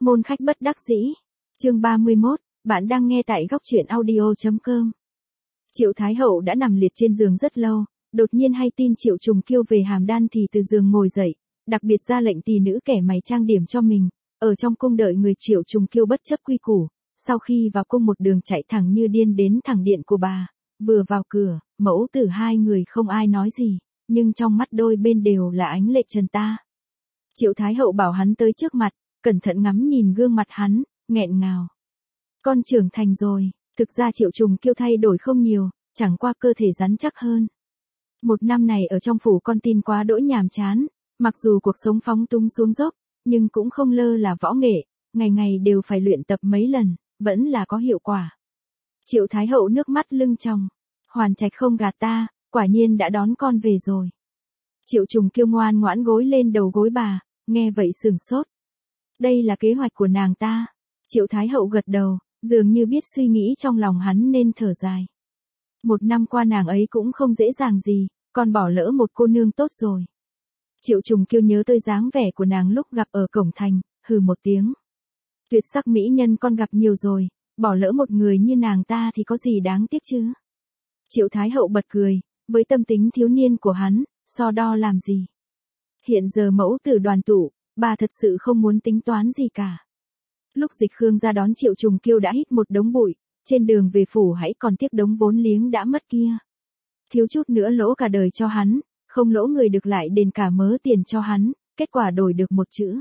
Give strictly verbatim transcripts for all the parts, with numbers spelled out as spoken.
Môn khách bất đắc dĩ. Chương ba mươi mốt, bạn đang nghe tại góc truyện audio chấm com. Triệu Thái Hậu đã nằm liệt trên giường rất lâu, đột nhiên hay tin Triệu Trùng Kiêu về Hàm Đan thì từ giường ngồi dậy, đặc biệt ra lệnh tỳ nữ kẻ mày trang điểm cho mình, ở trong cung đợi người. Triệu Trùng Kiêu bất chấp quy củ, sau khi vào cung một đường chạy thẳng như điên đến thẳng điện của bà, vừa vào cửa, mẫu tử hai người không ai nói gì, nhưng trong mắt đôi bên đều là ánh lệ trần ta. Triệu Thái Hậu bảo hắn tới trước mặt, cẩn thận ngắm nhìn gương mặt hắn, nghẹn ngào. Con trưởng thành rồi. Thực ra Triệu Trùng Kiêu thay đổi không nhiều, chẳng qua cơ thể rắn chắc hơn. Một năm này ở trong phủ con tin quá đỗi nhàm chán, mặc dù cuộc sống phóng túng xuống dốc, nhưng cũng không lơ là võ nghệ, ngày ngày đều phải luyện tập mấy lần, vẫn là có hiệu quả. Triệu Thái Hậu nước mắt lưng tròng, Hoàn Trạch không gạt ta, quả nhiên đã đón con về rồi. Triệu Trùng Kiêu ngoan ngoãn gối lên đầu gối bà, nghe vậy sửng sốt. Đây là kế hoạch của nàng ta. Triệu Thái Hậu gật đầu, dường như biết suy nghĩ trong lòng hắn nên thở dài. Một năm qua nàng ấy cũng không dễ dàng gì, còn bỏ lỡ một cô nương tốt rồi. Triệu Trùng Kiêu nhớ tới dáng vẻ của nàng lúc gặp ở cổng thành, hừ một tiếng. Tuyệt sắc mỹ nhân con gặp nhiều rồi, bỏ lỡ một người như nàng ta thì có gì đáng tiếc chứ. Triệu Thái Hậu bật cười, với tâm tính thiếu niên của hắn, so đo làm gì. Hiện giờ mẫu tử đoàn tụ, bà thật sự không muốn tính toán gì cả. Lúc Dịch Khương ra đón Triệu Trùng Kiêu đã hít một đống bụi, trên đường về phủ hãy còn tiếc đống vốn liếng đã mất kia. Thiếu chút nữa lỗ cả đời cho hắn, không lỗ người được lại đền cả mớ tiền cho hắn, kết quả đổi được một chữ.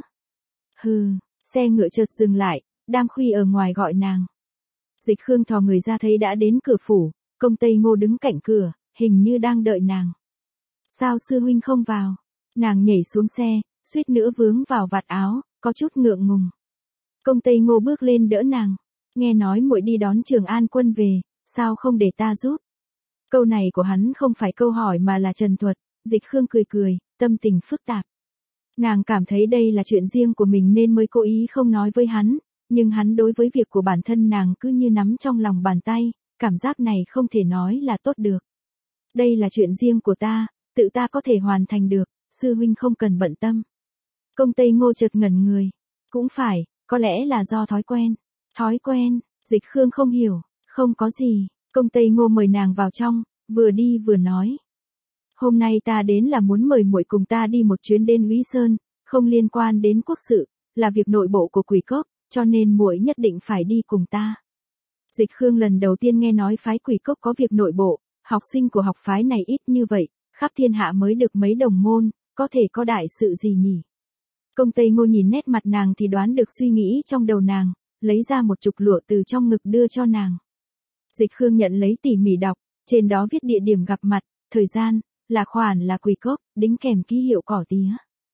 Hừ, xe ngựa chợt dừng lại, Đam Khuy ở ngoài gọi nàng. Dịch Khương thò người ra thấy đã đến cửa phủ, Công Tây Ngô đứng cạnh cửa, hình như đang đợi nàng. Sao sư huynh không vào? Nàng nhảy xuống xe, suýt nữa vướng vào vạt áo, có chút ngượng ngùng. Công Tây Ngô bước lên đỡ nàng, nghe nói muội đi đón Trường An Quân về, sao không để ta giúp? Câu này của hắn không phải câu hỏi mà là trần thuật. Dịch Khương cười cười, tâm tình phức tạp. Nàng cảm thấy đây là chuyện riêng của mình nên mới cố ý không nói với hắn, nhưng hắn đối với việc của bản thân nàng cứ như nắm trong lòng bàn tay, cảm giác này không thể nói là tốt được. Đây là chuyện riêng của ta, tự ta có thể hoàn thành được, sư huynh không cần bận tâm. Công Tây Ngô chợt ngẩn người, cũng phải. Có lẽ là do thói quen. Thói quen, Dịch Khương không hiểu, không có gì. Công Tây Ngô mời nàng vào trong, vừa đi vừa nói. Hôm nay ta đến là muốn mời muội cùng ta đi một chuyến đến Úy Sơn, không liên quan đến quốc sự, là việc nội bộ của Quỷ Cốc, cho nên muội nhất định phải đi cùng ta. Dịch Khương lần đầu tiên nghe nói phái Quỷ Cốc có việc nội bộ, học sinh của học phái này ít như vậy, khắp thiên hạ mới được mấy đồng môn, có thể có đại sự gì nhỉ? Công Tây Ngô nhìn nét mặt nàng thì đoán được suy nghĩ trong đầu nàng, lấy ra một chục lụa từ trong ngực đưa cho nàng. Dịch Khương nhận lấy tỉ mỉ đọc, trên đó viết địa điểm gặp mặt, thời gian, là khoản là Quỷ Cốc, đính kèm ký hiệu cỏ tía.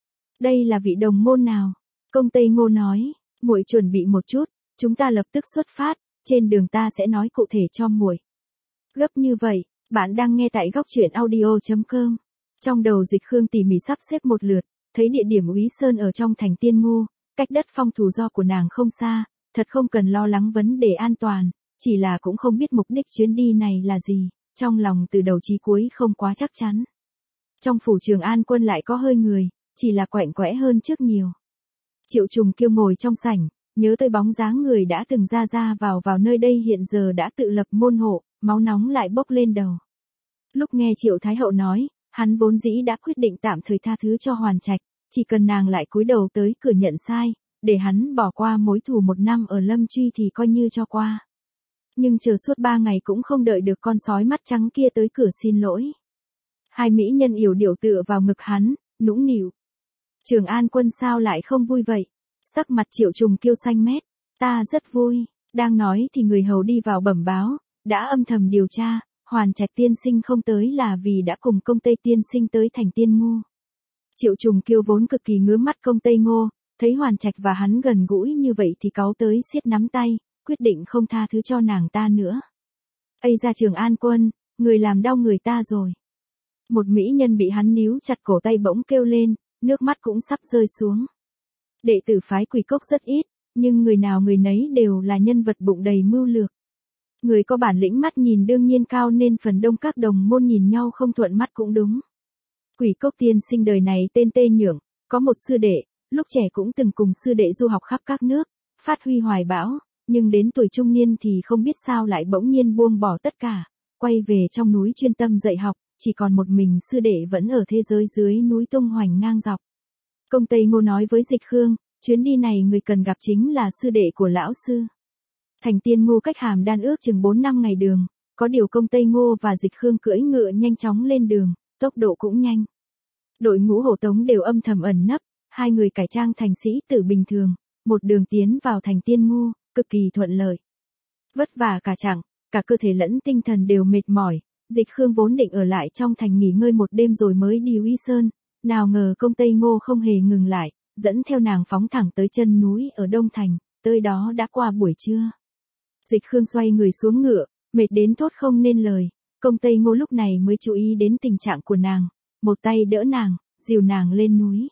Đây là vị đồng môn nào? Công Tây Ngô nói, muội chuẩn bị một chút, chúng ta lập tức xuất phát, trên đường ta sẽ nói cụ thể cho muội. Gấp như vậy, bạn đang nghe tại góc truyện audio chấm com. Trong đầu Dịch Khương tỉ mỉ sắp xếp một lượt. Thấy địa điểm Úy Sơn ở trong thành Tiên Ngu, cách đất phong thù do của nàng không xa, thật không cần lo lắng vấn đề an toàn, chỉ là cũng không biết mục đích chuyến đi này là gì, trong lòng từ đầu chí cuối không quá chắc chắn. Trong phủ Trường An Quân lại có hơi người, chỉ là quạnh quẽ hơn trước nhiều. Triệu Trùng Kiêu ngồi trong sảnh, nhớ tới bóng dáng người đã từng ra ra vào vào nơi đây hiện giờ đã tự lập môn hộ, máu nóng lại bốc lên đầu. Lúc nghe Triệu Thái Hậu nói, hắn vốn dĩ đã quyết định tạm thời tha thứ cho Hoàn Trạch, chỉ cần nàng lại cúi đầu tới cửa nhận sai, để hắn bỏ qua mối thù một năm ở Lâm Truy thì coi như cho qua. Nhưng chờ suốt ba ngày cũng không đợi được con sói mắt trắng kia tới cửa xin lỗi. Hai mỹ nhân yểu điệu tựa vào ngực hắn, nũng nịu. Trường An Quân sao lại không vui vậy? Sắc mặt Triệu Trùng Kiêu xanh mét, ta rất vui. Đang nói thì người hầu đi vào bẩm báo, đã âm thầm điều tra. Hoàn Trạch tiên sinh không tới là vì đã cùng Công Tây tiên sinh tới thành Tiên Ngu. Triệu Trùng Kiêu vốn cực kỳ ngứa mắt Công Tây Ngô, thấy Hoàn Trạch và hắn gần gũi như vậy thì cáu tới siết nắm tay, quyết định không tha thứ cho nàng ta nữa. Ây ra Trường An Quân, người làm đau người ta rồi. Một mỹ nhân bị hắn níu chặt cổ tay bỗng kêu lên, nước mắt cũng sắp rơi xuống. Đệ tử phái Quỷ Cốc rất ít, nhưng người nào người nấy đều là nhân vật bụng đầy mưu lược. Người có bản lĩnh mắt nhìn đương nhiên cao nên phần đông các đồng môn nhìn nhau không thuận mắt cũng đúng. Quỷ Cốc tiên sinh đời này tên Tê Nhượng, có một sư đệ, lúc trẻ cũng từng cùng sư đệ du học khắp các nước, phát huy hoài bão, nhưng đến tuổi trung niên thì không biết sao lại bỗng nhiên buông bỏ tất cả, quay về trong núi chuyên tâm dạy học, chỉ còn một mình sư đệ vẫn ở thế giới dưới núi tung hoành ngang dọc. Công Tây Ngô nói với Dịch Khương, chuyến đi này người cần gặp chính là sư đệ của lão sư. Thành Tiên Ngô cách Hàm Đan ước chừng bốn năm ngày đường, có điều Công Tây Ngô và Dịch Khương cưỡi ngựa nhanh chóng lên đường, tốc độ cũng nhanh. Đội ngũ hộ tống đều âm thầm ẩn nấp, hai người cải trang thành sĩ tử bình thường, một đường tiến vào Thành Tiên Ngô, cực kỳ thuận lợi. Vất vả cả chặng, cả cơ thể lẫn tinh thần đều mệt mỏi, Dịch Khương vốn định ở lại trong thành nghỉ ngơi một đêm rồi mới đi Uy Sơn, nào ngờ Công Tây Ngô không hề ngừng lại, dẫn theo nàng phóng thẳng tới chân núi ở Đông Thành, tới đó đã qua buổi trưa. Dịch Khương xoay người xuống ngựa, mệt đến thốt không nên lời, Công Tây Ngô lúc này mới chú ý đến tình trạng của nàng, một tay đỡ nàng, dìu nàng lên núi.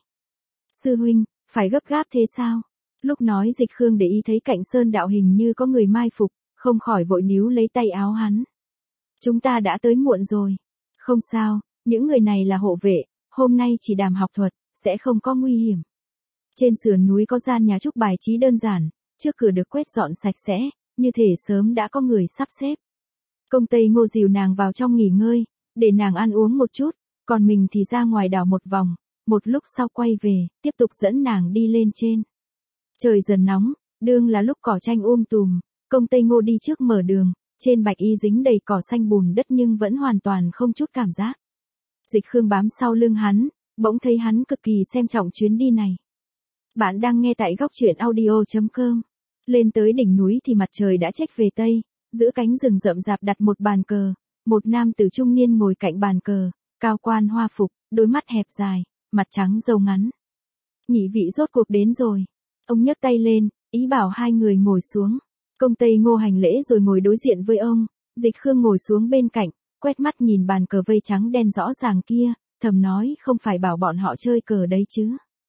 Sư huynh, phải gấp gáp thế sao? Lúc nói Dịch Khương để ý thấy cạnh sơn đạo hình như có người mai phục, không khỏi vội níu lấy tay áo hắn. Chúng ta đã tới muộn rồi. Không sao, những người này là hộ vệ, hôm nay chỉ đàm học thuật, sẽ không có nguy hiểm. Trên sườn núi có gian nhà trúc bài trí đơn giản, trước cửa được quét dọn sạch sẽ, như thể sớm đã có người sắp xếp. Công Tây Ngô dìu nàng vào trong nghỉ ngơi, để nàng ăn uống một chút, còn mình thì ra ngoài đảo một vòng, một lúc sau quay về, tiếp tục dẫn nàng đi lên trên. Trời dần nóng, đương là lúc cỏ tranh um tùm, Công Tây Ngô đi trước mở đường, trên bạch y dính đầy cỏ xanh bùn đất nhưng vẫn hoàn toàn không chút cảm giác. Dịch Khương bám sau lưng hắn, bỗng thấy hắn cực kỳ xem trọng chuyến đi này. Bạn đang nghe tại góc truyện audio chấm com. Lên tới đỉnh núi thì mặt trời đã chếch về tây, giữa cánh rừng rậm rạp đặt một bàn cờ, một nam tử trung niên ngồi cạnh bàn cờ, cao quan hoa phục, đôi mắt hẹp dài, mặt trắng râu ngắn. Nhị vị rốt cuộc đến rồi. Ông nhấc tay lên, ý bảo hai người ngồi xuống. Công Tây Ngô hành lễ rồi ngồi đối diện với ông, Dịch Khương ngồi xuống bên cạnh, quét mắt nhìn bàn cờ vây trắng đen rõ ràng kia, thầm nói không phải bảo bọn họ chơi cờ đấy chứ.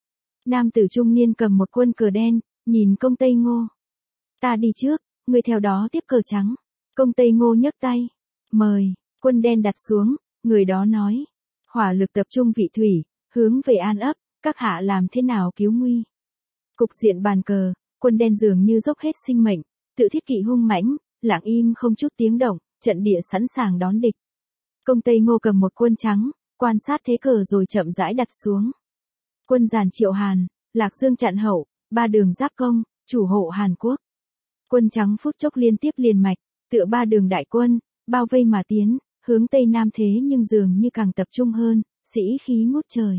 Nam tử trung niên cầm một quân cờ đen, nhìn Công Tây Ngô. Ta đi trước, người theo đó tiếp cờ trắng. Công Tây Ngô nhấc tay. Mời, quân đen đặt xuống, người đó nói. Hỏa lực tập trung vị thủy, hướng về An ấp, các hạ làm thế nào cứu nguy. Cục diện bàn cờ, quân đen dường như dốc hết sinh mệnh, tự thiết kỵ hung mãnh, lặng im không chút tiếng động, trận địa sẵn sàng đón địch. Công Tây Ngô cầm một quân trắng, quan sát thế cờ rồi chậm rãi đặt xuống. Quân giàn Triệu Hàn, Lạc Dương chặn hậu, ba đường giáp công, chủ hộ Hàn Quốc. Quân trắng phút chốc liên tiếp liền mạch, tựa ba đường đại quân, bao vây mà tiến, hướng tây nam thế nhưng dường như càng tập trung hơn, sĩ khí ngút trời.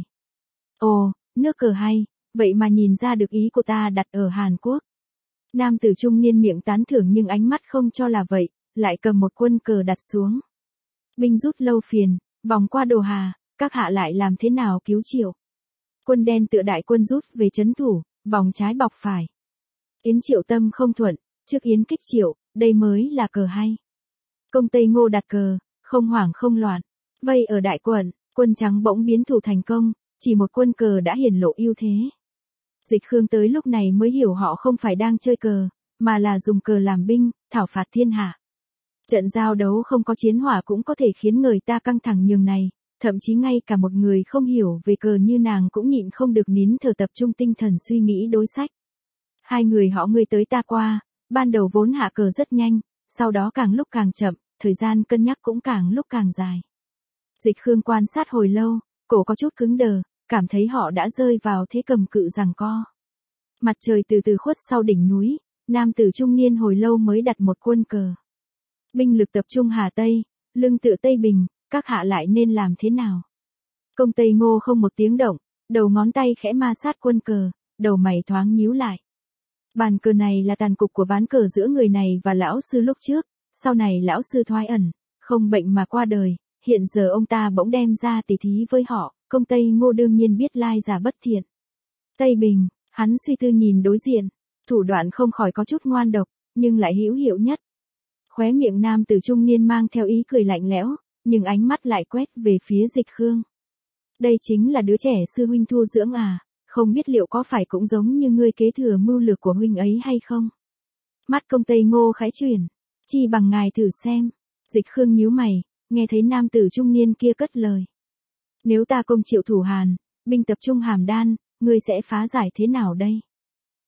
Ồ, nước cờ hay, vậy mà nhìn ra được ý của ta đặt ở Hàn Quốc. Nam tử trung niên miệng tán thưởng nhưng ánh mắt không cho là vậy, lại cầm một quân cờ đặt xuống. Binh rút lâu phiền, vòng qua Đồ Hà, các hạ lại làm thế nào cứu Triệu. Quân đen tựa đại quân rút về trấn thủ, vòng trái bọc phải. Yến Triệu tâm không thuận, trước Yến kích Triệu, đây mới là cờ hay. Công Tây Ngô đặt cờ, không hoảng không loạn, vây ở đại quận, quân trắng bỗng biến thủ thành công, chỉ một quân cờ đã hiển lộ ưu thế. Dịch Khương tới lúc này mới hiểu họ không phải đang chơi cờ, mà là dùng cờ làm binh, thảo phạt thiên hạ. Trận giao đấu không có chiến hỏa cũng có thể khiến người ta căng thẳng nhường này, thậm chí ngay cả một người không hiểu về cờ như nàng cũng nhịn không được nín thở tập trung tinh thần suy nghĩ đối sách. Hai người họ ngươi tới ta qua, ban đầu vốn hạ cờ rất nhanh, sau đó càng lúc càng chậm, thời gian cân nhắc cũng càng lúc càng dài. Dịch Khương quan sát hồi lâu, cổ có chút cứng đờ, cảm thấy họ đã rơi vào thế cầm cự giằng co. Mặt trời từ từ khuất sau đỉnh núi, nam tử trung niên hồi lâu mới đặt một quân cờ. Binh lực tập trung Hà Tây, lưng tựa Tây Bình, các hạ lại nên làm thế nào? Công Tây Ngô không một tiếng động, đầu ngón tay khẽ ma sát quân cờ, đầu mày thoáng nhíu lại. Bàn cờ này là tàn cục của ván cờ giữa người này và lão sư lúc trước, sau này lão sư thoái ẩn, không bệnh mà qua đời, hiện giờ ông ta bỗng đem ra tỉ thí với họ, Công Tây Ngô đương nhiên biết lai giả bất thiện. Tây Bình, hắn suy tư nhìn đối diện, thủ đoạn không khỏi có chút ngoan độc, nhưng lại hữu hiệu nhất. Khóe miệng nam tử trung niên mang theo ý cười lạnh lẽo, nhưng ánh mắt lại quét về phía Dịch Khương. Đây chính là đứa trẻ sư huynh thu dưỡng à, không biết liệu có phải cũng giống như ngươi kế thừa mưu lược của huynh ấy hay không? Mắt Công Tây Ngô khẽ chuyển, chi bằng ngài thử xem. Dịch Khương nhíu mày, nghe thấy nam tử trung niên kia cất lời. Nếu ta công Triệu thủ Hàn, binh tập trung Hàm Đan, ngươi sẽ phá giải thế nào đây?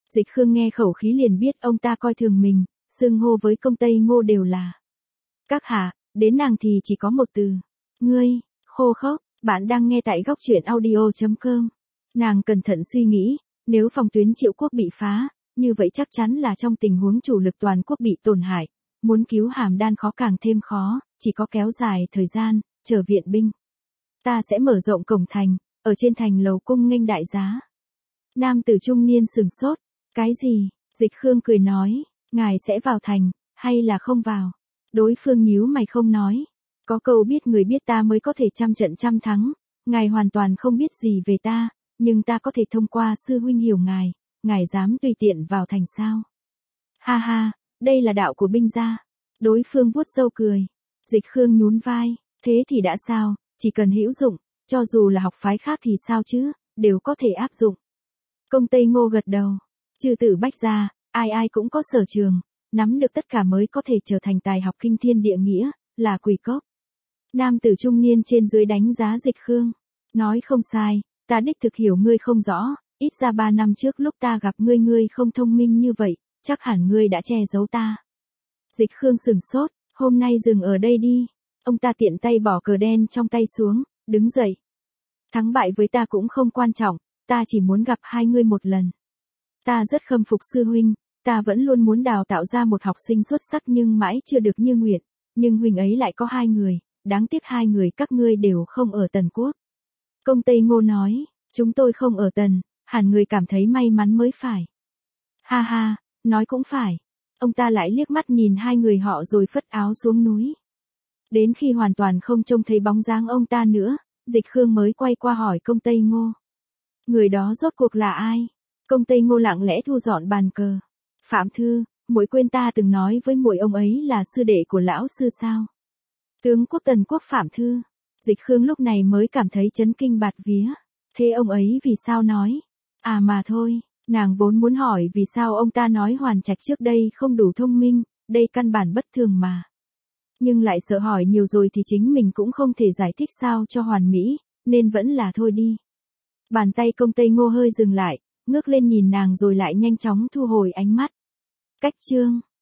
Dịch Khương nghe khẩu khí liền biết ông ta coi thường mình, xưng hô với công Tây Ngô đều là các hạ, đến nàng thì chỉ có một từ. Ngươi, khô khốc, bạn đang nghe tại góc truyện audio.com. Nàng cẩn thận suy nghĩ, nếu phòng tuyến Triệu quốc bị phá, như vậy chắc chắn là trong tình huống chủ lực toàn quốc bị tổn hại, muốn cứu Hàm Đan khó càng thêm khó, chỉ có kéo dài thời gian, chờ viện binh. Ta sẽ mở rộng cổng thành, ở trên thành lầu cung nghênh đại giá. Nam tử trung niên sừng sốt, cái gì? Dịch Khương cười nói, ngài sẽ vào thành, hay là không vào? Đối phương nhíu mày không nói. Có câu biết người biết ta mới có thể trăm trận trăm thắng, ngài hoàn toàn không biết gì về ta, nhưng ta có thể thông qua sư huynh hiểu ngài, ngài dám tùy tiện vào thành sao? Ha ha, đây là đạo của binh gia. Đối phương vuốt râu cười. Dịch Khương nhún vai, thế thì đã sao, chỉ cần hữu dụng, cho dù là học phái khác thì sao chứ, đều có thể áp dụng. Công Tây Ngô gật đầu, trừ tử Bách gia, ai ai cũng có sở trường, nắm được tất cả mới có thể trở thành tài học kinh thiên địa nghĩa, là quỷ cốc. Nam tử trung niên trên dưới đánh giá Dịch Khương, nói không sai, ta đích thực hiểu ngươi không rõ, ít ra ba năm trước lúc ta gặp ngươi ngươi không thông minh như vậy, chắc hẳn ngươi đã che giấu ta. Dịch Khương sừng sốt, hôm nay dừng ở đây đi. Ông ta tiện tay bỏ cờ đen trong tay xuống, đứng dậy. Thắng bại với ta cũng không quan trọng, ta chỉ muốn gặp hai ngươi một lần. Ta rất khâm phục sư huynh, ta vẫn luôn muốn đào tạo ra một học sinh xuất sắc nhưng mãi chưa được như nguyện, nhưng huynh ấy lại có hai người, đáng tiếc hai người các ngươi đều không ở Tần Quốc. Công Tây Ngô nói, chúng tôi không ở Tần, hẳn người cảm thấy may mắn mới phải. Ha ha, nói cũng phải. Ông ta lại liếc mắt nhìn hai người họ rồi phất áo xuống núi. Đến khi hoàn toàn không trông thấy bóng dáng ông ta nữa, Dịch Khương mới quay qua hỏi công Tây Ngô. Người đó rốt cuộc là ai? Công Tây Ngô lặng lẽ thu dọn bàn cờ. Phạm Thư, muội quên ta từng nói với muội ông ấy là sư đệ của lão sư sao? Tướng quốc Tần Quốc Phạm Thư. Dịch Khương lúc này mới cảm thấy chấn kinh bạt vía. Thế ông ấy vì sao nói? À mà thôi, nàng vốn muốn hỏi vì sao ông ta nói Hoàn Trạch trước đây không đủ thông minh, đây căn bản bất thường mà. Nhưng lại sợ hỏi nhiều rồi thì chính mình cũng không thể giải thích sao cho hoàn mỹ, nên vẫn là thôi đi. Bàn tay công Tây Ngô hơi dừng lại, ngước lên nhìn nàng rồi lại nhanh chóng thu hồi ánh mắt. Cách chương